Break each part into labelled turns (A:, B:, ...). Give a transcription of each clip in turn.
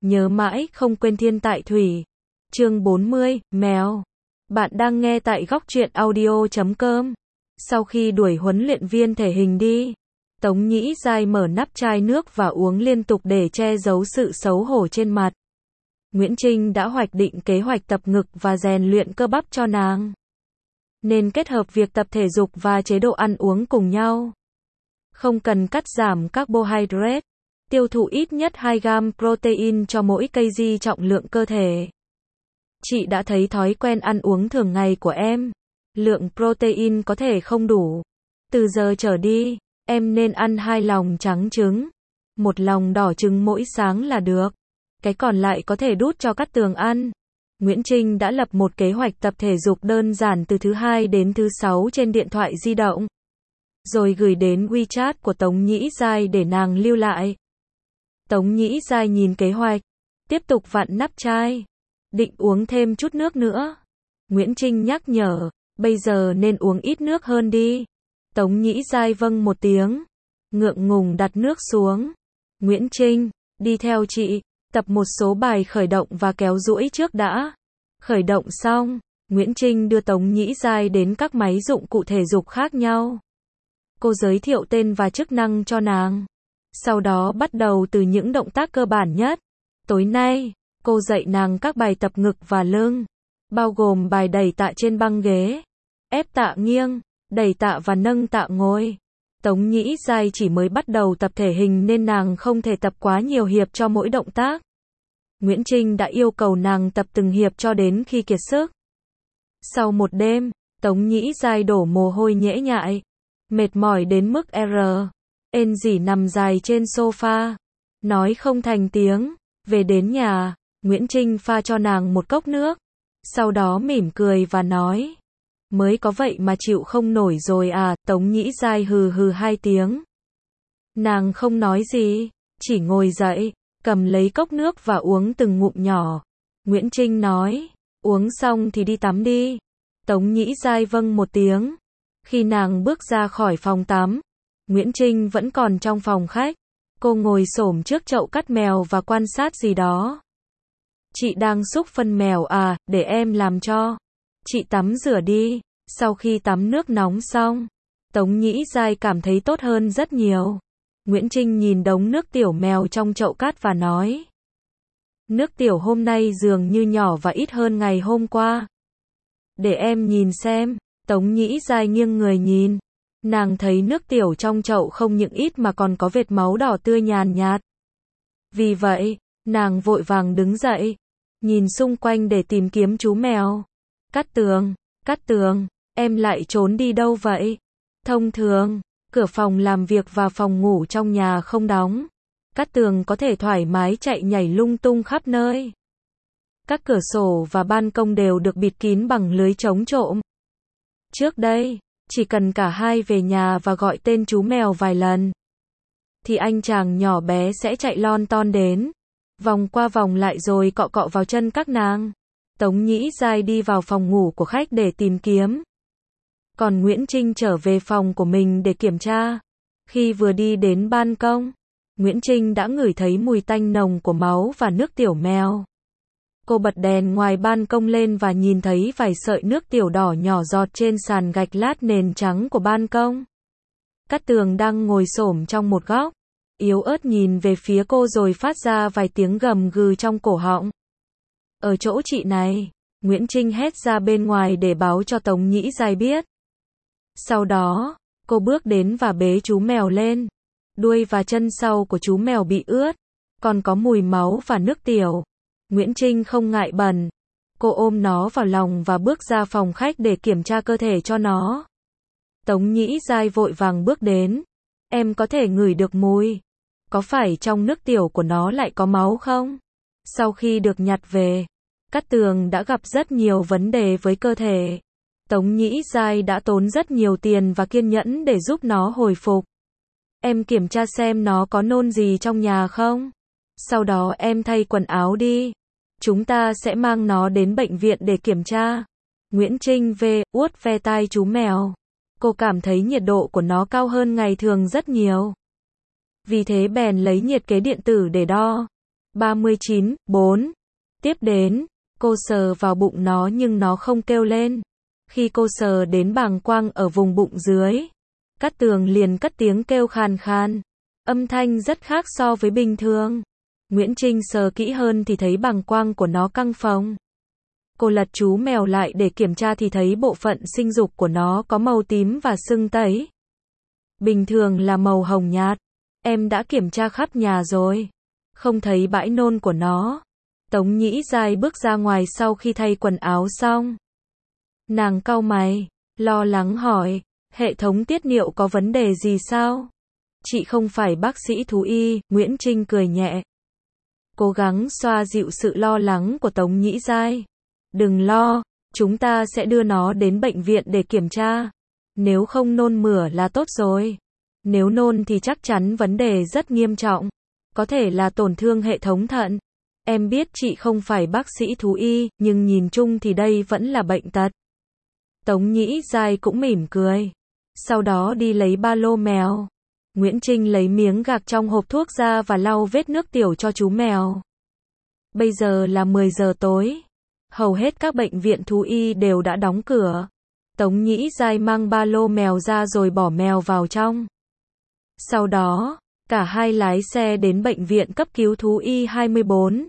A: nhớ mãi không quên thiên tại thủy. Chương 40, mèo. Bạn đang nghe tại góc truyện audio.com. Sau khi đuổi huấn luyện viên thể hình đi, Tống Nhĩ Giai mở nắp chai nước và uống liên tục để che giấu sự xấu hổ trên mặt. Nguyễn Trinh đã hoạch định kế hoạch tập ngực và rèn luyện cơ bắp cho nàng, nên kết hợp việc tập thể dục và chế độ ăn uống cùng nhau. Không cần cắt giảm carbohydrate, tiêu thụ ít nhất 2 gam protein cho mỗi kg trọng lượng cơ thể. Chị đã thấy thói quen ăn uống thường ngày của em. Lượng protein có thể không đủ. Từ giờ trở đi, em nên ăn 2 lòng trắng trứng, 1 lòng đỏ trứng mỗi sáng là được. Cái còn lại có thể đút cho Cát Tường ăn. Nguyễn Trinh đã lập một kế hoạch tập thể dục đơn giản từ thứ 2 đến thứ 6 trên điện thoại di động, rồi gửi đến WeChat của Tống Nhĩ Giai để nàng lưu lại. Tống Nhĩ Giai nhìn kế hoạch, tiếp tục vặn nắp chai, định uống thêm chút nước nữa. Nguyễn Trinh nhắc nhở, bây giờ nên uống ít nước hơn đi. Tống Nhĩ Giai vâng một tiếng, ngượng ngùng đặt nước xuống. Nguyễn Trinh, đi theo chị, tập một số bài khởi động và kéo duỗi trước đã. Khởi động xong, Nguyễn Trinh đưa Tống Nhĩ Giai đến các máy dụng cụ thể dục khác nhau. Cô giới thiệu tên và chức năng cho nàng. Sau đó bắt đầu từ những động tác cơ bản nhất. Tối nay, cô dạy nàng các bài tập ngực và lưng, bao gồm bài đẩy tạ trên băng ghế, ép tạ nghiêng, đẩy tạ và nâng tạ ngồi. Tống Nhĩ Giai chỉ mới bắt đầu tập thể hình nên nàng không thể tập quá nhiều hiệp cho mỗi động tác. Nguyễn Trinh đã yêu cầu nàng tập từng hiệp cho đến khi kiệt sức. Sau một đêm, Tống Nhĩ Giai đổ mồ hôi nhễ nhại, mệt mỏi đến mức ên rỉ nằm dài trên sofa, nói không thành tiếng. Về đến nhà, Nguyễn Trinh pha cho nàng một cốc nước, sau đó mỉm cười và nói, mới có vậy mà chịu không nổi rồi à. Tống Nhĩ Giai hừ hừ 2 tiếng. Nàng không nói gì, chỉ ngồi dậy, cầm lấy cốc nước và uống từng ngụm nhỏ. Nguyễn Trinh nói, uống xong thì đi tắm đi. Tống Nhĩ Giai vâng một tiếng. Khi nàng bước ra khỏi phòng tắm, Nguyễn Trinh vẫn còn trong phòng khách. Cô ngồi xổm trước chậu cắt mèo và quan sát gì đó. Chị đang xúc phân mèo à, để em làm cho. Chị tắm rửa đi. Sau khi tắm nước nóng xong, Tống Nhĩ Giai cảm thấy tốt hơn rất nhiều. Nguyễn Trinh nhìn đống nước tiểu mèo trong chậu cát và nói, nước tiểu hôm nay dường như nhỏ và ít hơn ngày hôm qua. Để em nhìn xem. Tống Nhĩ Giai nghiêng người nhìn. Nàng thấy nước tiểu trong chậu không những ít mà còn có vệt máu đỏ tươi nhàn nhạt. Vì vậy, nàng vội vàng đứng dậy, nhìn xung quanh để tìm kiếm chú mèo. Cát Tường, em lại trốn đi đâu vậy? Thông thường, cửa phòng làm việc và phòng ngủ trong nhà không đóng. Cát Tường có thể thoải mái chạy nhảy lung tung khắp nơi. Các cửa sổ và ban công đều được bịt kín bằng lưới chống trộm. Trước đây, chỉ cần cả hai về nhà và gọi tên chú mèo vài lần, thì anh chàng nhỏ bé sẽ chạy lon ton đến, vòng qua vòng lại rồi cọ cọ vào chân các nàng. Tống Nhĩ Giai đi vào phòng ngủ của khách để tìm kiếm. Còn Nguyễn Trinh trở về phòng của mình để kiểm tra. Khi vừa đi đến ban công, Nguyễn Trinh đã ngửi thấy mùi tanh nồng của máu và nước tiểu mèo. Cô bật đèn ngoài ban công lên và nhìn thấy vài sợi nước tiểu đỏ nhỏ giọt trên sàn gạch lát nền trắng của ban công. Cát Tường đang ngồi xổm trong một góc, yếu ớt nhìn về phía cô rồi phát ra vài tiếng gầm gừ trong cổ họng. Ở chỗ chị này, Nguyễn Trinh hét ra bên ngoài để báo cho Tống Nhĩ Giai biết. Sau đó, cô bước đến và bế chú mèo lên. Đuôi và chân sau của chú mèo bị ướt, còn có mùi máu và nước tiểu. Nguyễn Trinh không ngại bẩn. Cô ôm nó vào lòng và bước ra phòng khách để kiểm tra cơ thể cho nó. Tống Nhĩ Giai vội vàng bước đến. Em có thể ngửi được mùi. Có phải trong nước tiểu của nó lại có máu không? Sau khi được nhặt về, Cát Tường đã gặp rất nhiều vấn đề với cơ thể. Tống Nhĩ Giai đã tốn rất nhiều tiền và kiên nhẫn để giúp nó hồi phục. Em kiểm tra xem nó có nôn gì trong nhà không? Sau đó em thay quần áo đi. Chúng ta sẽ mang nó đến bệnh viện để kiểm tra. Nguyễn Trinh vuốt ve tai chú mèo. Cô cảm thấy nhiệt độ của nó cao hơn ngày thường rất nhiều. Vì thế bèn lấy nhiệt kế điện tử để đo. 39.4. Tiếp đến, cô sờ vào bụng nó nhưng nó không kêu lên. Khi cô sờ đến bàng quang ở vùng bụng dưới, Cát Tường liền cất tiếng kêu khàn khàn. Âm thanh rất khác so với bình thường. Nguyễn Trinh sờ kỹ hơn thì thấy bàng quang của nó căng phồng. Cô lật chú mèo lại để kiểm tra thì thấy bộ phận sinh dục của nó có màu tím và sưng tấy. Bình thường là màu hồng nhạt. Em đã kiểm tra khắp nhà rồi. Không thấy bãi nôn của nó. Tống Nhĩ Giai bước ra ngoài sau khi thay quần áo xong. Nàng cau mày, lo lắng hỏi, hệ thống tiết niệu có vấn đề gì sao? Chị không phải bác sĩ thú y, Nguyễn Trinh cười nhẹ. Cố gắng xoa dịu sự lo lắng của Tống Nhĩ Giai. Đừng lo, chúng ta sẽ đưa nó đến bệnh viện để kiểm tra. Nếu không nôn mửa là tốt rồi. Nếu nôn thì chắc chắn vấn đề rất nghiêm trọng. Có thể là tổn thương hệ thống thận. Em biết chị không phải bác sĩ thú y, nhưng nhìn chung thì đây vẫn là bệnh tật. Tống Nhĩ Giai cũng mỉm cười. Sau đó đi lấy ba lô mèo. Nguyễn Trinh lấy miếng gạc trong hộp thuốc ra và lau vết nước tiểu cho chú mèo. Bây giờ là 10 giờ tối. Hầu hết các bệnh viện thú y đều đã đóng cửa. Tống Nhĩ Giai mang ba lô mèo ra rồi bỏ mèo vào trong. Sau đó, cả hai lái xe đến bệnh viện cấp cứu thú y 24.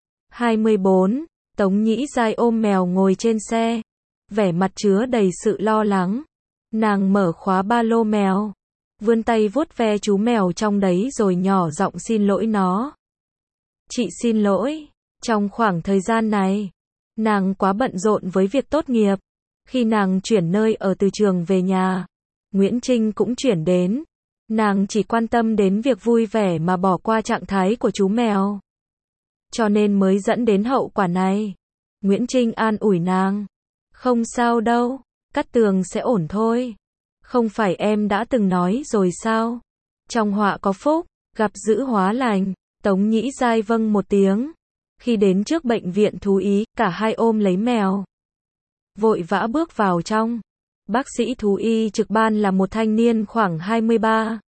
A: 24, Tống Nhĩ Giai ôm mèo ngồi trên xe. Vẻ mặt chứa đầy sự lo lắng. Nàng mở khóa ba lô mèo. Vươn tay vuốt ve chú mèo trong đấy rồi nhỏ giọng xin lỗi nó. Chị xin lỗi. Trong khoảng thời gian này, nàng quá bận rộn với việc tốt nghiệp. Khi nàng chuyển nơi ở từ trường về nhà, Nguyễn Trinh cũng chuyển đến. Nàng chỉ quan tâm đến việc vui vẻ mà bỏ qua trạng thái của chú mèo. Cho nên mới dẫn đến hậu quả này. Nguyễn Trinh an ủi nàng. Không sao đâu, Cát Tường sẽ ổn thôi. Không phải em đã từng nói rồi sao? Trong họa có phúc, gặp dữ hóa lành. Tống Nhĩ Giai vâng một tiếng. Khi đến trước bệnh viện thú y, cả hai ôm lấy mèo. Vội vã bước vào trong. Bác sĩ thú y trực ban là một thanh niên khoảng 23,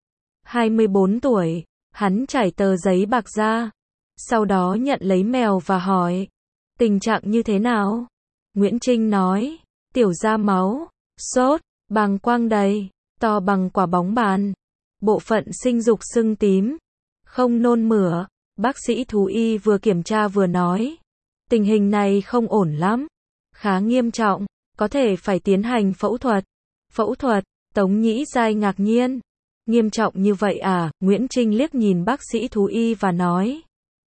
A: 24 tuổi. Hắn trải tờ giấy bạc ra. Sau đó nhận lấy mèo và hỏi. Tình trạng như thế nào? Nguyễn Trinh nói. Tiểu ra máu, sốt, bàng quang đầy, to bằng quả bóng bàn. Bộ phận sinh dục sưng tím. Không nôn mửa. Bác sĩ thú y vừa kiểm tra vừa nói. Tình hình này không ổn lắm. Khá nghiêm trọng. Có thể phải tiến hành phẫu thuật. Phẫu thuật, Tống Nhĩ Giai ngạc nhiên. Nghiêm trọng như vậy à? Nguyễn Trinh liếc nhìn bác sĩ thú y và nói.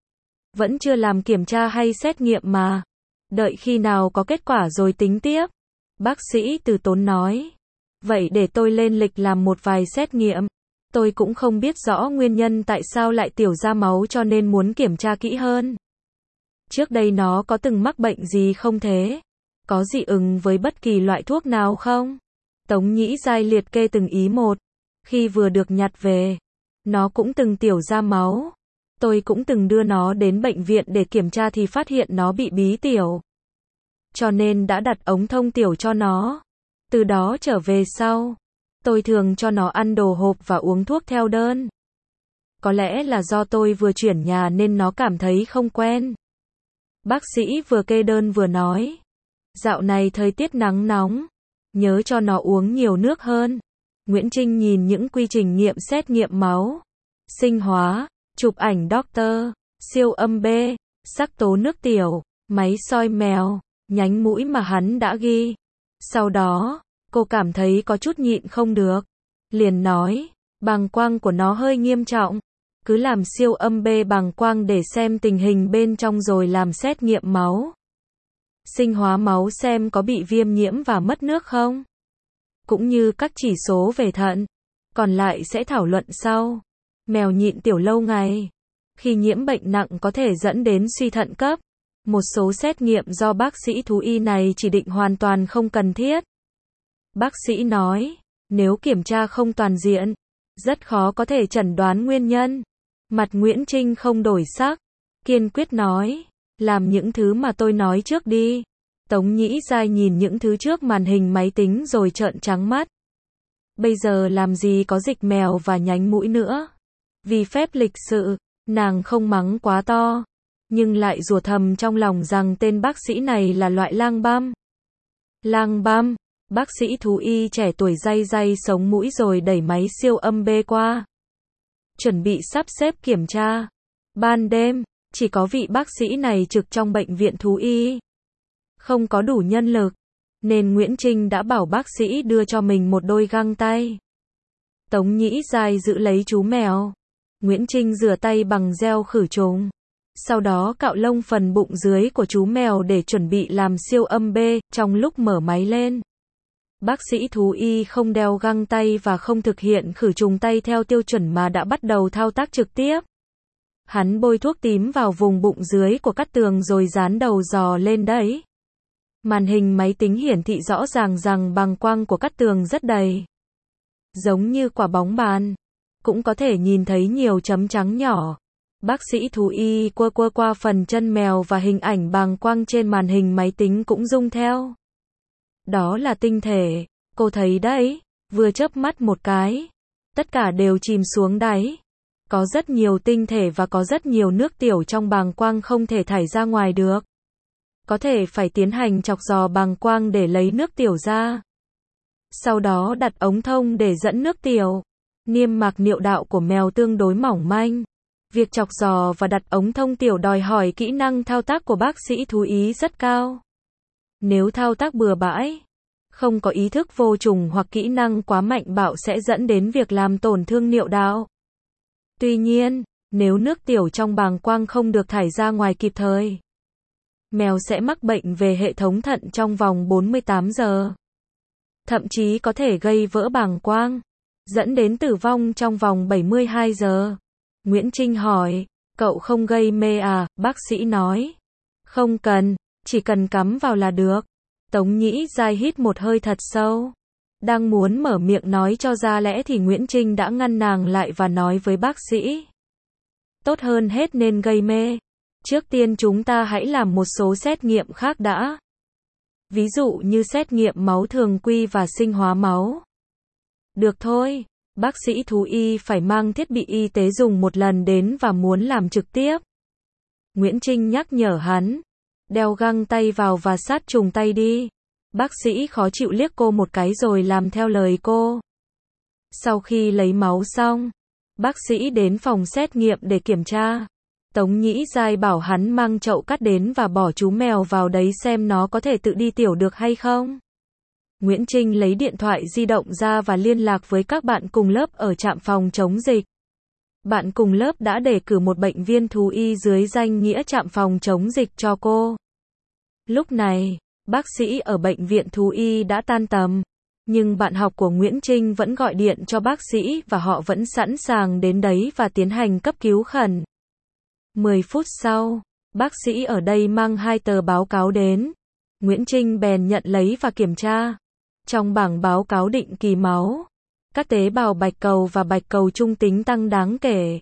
A: Vẫn chưa làm kiểm tra hay xét nghiệm mà. Đợi khi nào có kết quả rồi tính tiếp. Bác sĩ từ tốn nói. Vậy để tôi lên lịch làm một vài xét nghiệm. Tôi cũng không biết rõ nguyên nhân tại sao lại tiểu ra máu cho nên muốn kiểm tra kỹ hơn. Trước đây nó có từng mắc bệnh gì không thế? Có dị ứng với bất kỳ loại thuốc nào không? Tống Nhĩ Giai liệt kê từng ý một. Khi vừa được nhặt về, nó cũng từng tiểu ra máu. Tôi cũng từng đưa nó đến bệnh viện để kiểm tra thì phát hiện nó bị bí tiểu. Cho nên đã đặt ống thông tiểu cho nó. Từ đó trở về sau, tôi thường cho nó ăn đồ hộp và uống thuốc theo đơn. Có lẽ là do tôi vừa chuyển nhà nên nó cảm thấy không quen. Bác sĩ vừa kê đơn vừa nói. Dạo này thời tiết nắng nóng. Nhớ cho nó uống nhiều nước hơn. Nguyễn Trinh nhìn những quy trình nghiệm xét nghiệm máu, sinh hóa, chụp ảnh doctor, siêu âm B, sắc tố nước tiểu, máy soi mèo, nhánh mũi mà hắn đã ghi. Sau đó, cô cảm thấy có chút nhịn không được. Liền nói, bàng quang của nó hơi nghiêm trọng. Cứ làm siêu âm B bàng quang để xem tình hình bên trong rồi làm xét nghiệm máu. Sinh hóa máu xem có bị viêm nhiễm và mất nước không? Cũng như các chỉ số về thận. Còn lại sẽ thảo luận sau. Mèo nhịn tiểu lâu ngày. Khi nhiễm bệnh nặng có thể dẫn đến suy thận cấp. Một số xét nghiệm do bác sĩ thú y này chỉ định hoàn toàn không cần thiết. Bác sĩ nói, nếu kiểm tra không toàn diện, rất khó có thể chẩn đoán nguyên nhân. Mặt Nguyễn Trinh không đổi sắc. Kiên quyết nói, làm những thứ mà tôi nói trước đi. Tống Nhĩ Giai nhìn những thứ trước màn hình máy tính rồi trợn trắng mắt. Bây giờ làm gì có dịch mèo và nhánh mũi nữa. Vì phép lịch sự, Nàng không mắng quá to, nhưng lại rủa thầm trong lòng rằng tên bác sĩ này là loại lang băm. Lang băm, bác sĩ thú y trẻ tuổi day day sống mũi rồi đẩy máy siêu âm bê qua. Chuẩn bị sắp xếp kiểm tra. Ban đêm, chỉ có vị bác sĩ này trực trong bệnh viện thú y. Không có đủ nhân lực, nên Nguyễn Trinh đã bảo bác sĩ đưa cho mình một đôi găng tay. Tống Nhĩ Giai giữ lấy chú mèo. Nguyễn Trinh rửa tay bằng gel khử trùng. Sau đó cạo lông phần bụng dưới của chú mèo để chuẩn bị làm siêu âm B. Trong lúc mở máy lên, bác sĩ thú y không đeo găng tay và không thực hiện khử trùng tay theo tiêu chuẩn mà đã bắt đầu thao tác trực tiếp. Hắn bôi thuốc tím vào vùng bụng dưới của Cát Tường rồi dán đầu giò lên đấy. Màn hình máy tính hiển thị rõ ràng rằng bàng quang của Cát Tường rất đầy, giống như quả bóng bàn. Cũng có thể nhìn thấy nhiều chấm trắng nhỏ. Bác sĩ thú y quơ qua phần chân mèo và hình ảnh bàng quang trên màn hình máy tính cũng rung theo. Đó là tinh thể, cô thấy đấy, vừa chớp mắt một cái, tất cả đều chìm xuống đáy. Có rất nhiều tinh thể và có rất nhiều nước tiểu trong bàng quang không thể thải ra ngoài được. Có thể phải tiến hành chọc giò bàng quang để lấy nước tiểu ra. Sau đó đặt ống thông để dẫn nước tiểu. Niêm mạc niệu đạo của mèo tương đối mỏng manh. Việc chọc giò và đặt ống thông tiểu đòi hỏi kỹ năng thao tác của bác sĩ thú y rất cao. Nếu thao tác bừa bãi, không có ý thức vô trùng hoặc kỹ năng quá mạnh bạo sẽ dẫn đến việc làm tổn thương niệu đạo. Tuy nhiên, nếu nước tiểu trong bàng quang không được thải ra ngoài kịp thời, mèo sẽ mắc bệnh về hệ thống thận trong vòng 48 giờ. Thậm chí có thể gây vỡ bàng quang, dẫn đến tử vong trong vòng 72 giờ. Nguyễn Trinh hỏi, cậu không gây mê à? Bác sĩ nói, không cần, chỉ cần cắm vào là được. Tống Nhĩ Giai hít một hơi thật sâu. Đang muốn mở miệng nói cho ra lẽ thì Nguyễn Trinh đã ngăn nàng lại và nói với bác sĩ. Tốt hơn hết nên gây mê. Trước tiên chúng ta hãy làm một số xét nghiệm khác đã. Ví dụ như xét nghiệm máu thường quy và sinh hóa máu. Được thôi, bác sĩ thú y phải mang thiết bị y tế dùng một lần đến và muốn làm trực tiếp. Nguyễn Trinh nhắc nhở hắn. Đeo găng tay vào và sát trùng tay đi. Bác sĩ khó chịu liếc cô một cái rồi làm theo lời cô. Sau khi lấy máu xong, bác sĩ đến phòng xét nghiệm để kiểm tra. Tống Nhĩ Giai bảo hắn mang chậu cát đến và bỏ chú mèo vào đấy xem nó có thể tự đi tiểu được hay không. Nguyễn Trinh lấy điện thoại di động ra và liên lạc với các bạn cùng lớp ở trạm phòng chống dịch. Bạn cùng lớp đã đề cử một bệnh viên thú y dưới danh nghĩa trạm phòng chống dịch cho cô. Lúc này, bác sĩ ở bệnh viện thú y đã tan tầm, nhưng bạn học của Nguyễn Trinh vẫn gọi điện cho bác sĩ và họ vẫn sẵn sàng đến đấy và tiến hành cấp cứu khẩn. 10 phút sau, bác sĩ ở đây mang 2 tờ báo cáo đến. Nguyễn Trinh bèn nhận lấy và kiểm tra. Trong bảng báo cáo định kỳ máu, các tế bào bạch cầu và bạch cầu trung tính tăng đáng kể.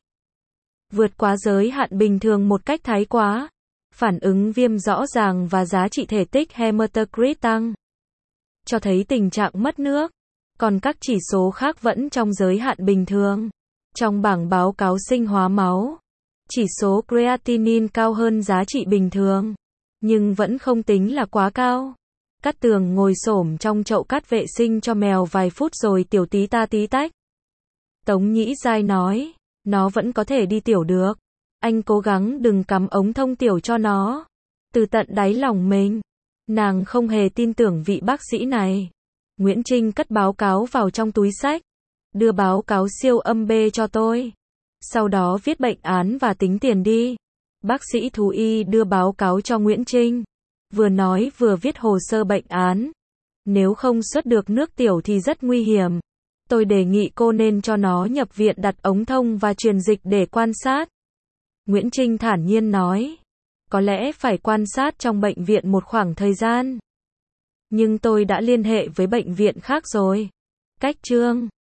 A: Vượt quá giới hạn bình thường một cách thái quá. Phản ứng viêm rõ ràng và giá trị thể tích hematocrit tăng. Cho thấy tình trạng mất nước. Còn các chỉ số khác vẫn trong giới hạn bình thường. Trong bảng báo cáo sinh hóa máu, chỉ số creatinine cao hơn giá trị bình thường, nhưng vẫn không tính là quá cao. Cát Tường ngồi xổm trong chậu cát vệ sinh cho mèo vài phút rồi tiểu tí ta tí tách. Tống Nhĩ Giai nói, nó vẫn có thể đi tiểu được. Anh cố gắng đừng cắm ống thông tiểu cho nó. Từ tận đáy lòng mình, nàng không hề tin tưởng vị bác sĩ này. Nguyễn Trinh cất báo cáo vào trong túi xách. Đưa báo cáo siêu âm B cho tôi. Sau đó viết bệnh án và tính tiền đi. Bác sĩ thú y đưa báo cáo cho Nguyễn Trinh. Vừa nói vừa viết hồ sơ bệnh án. Nếu không xuất được nước tiểu thì rất nguy hiểm. Tôi đề nghị cô nên cho nó nhập viện đặt ống thông và truyền dịch để quan sát. Nguyễn Trinh thản nhiên nói. Có lẽ phải quan sát trong bệnh viện một khoảng thời gian. Nhưng tôi đã liên hệ với bệnh viện khác rồi. Cách chương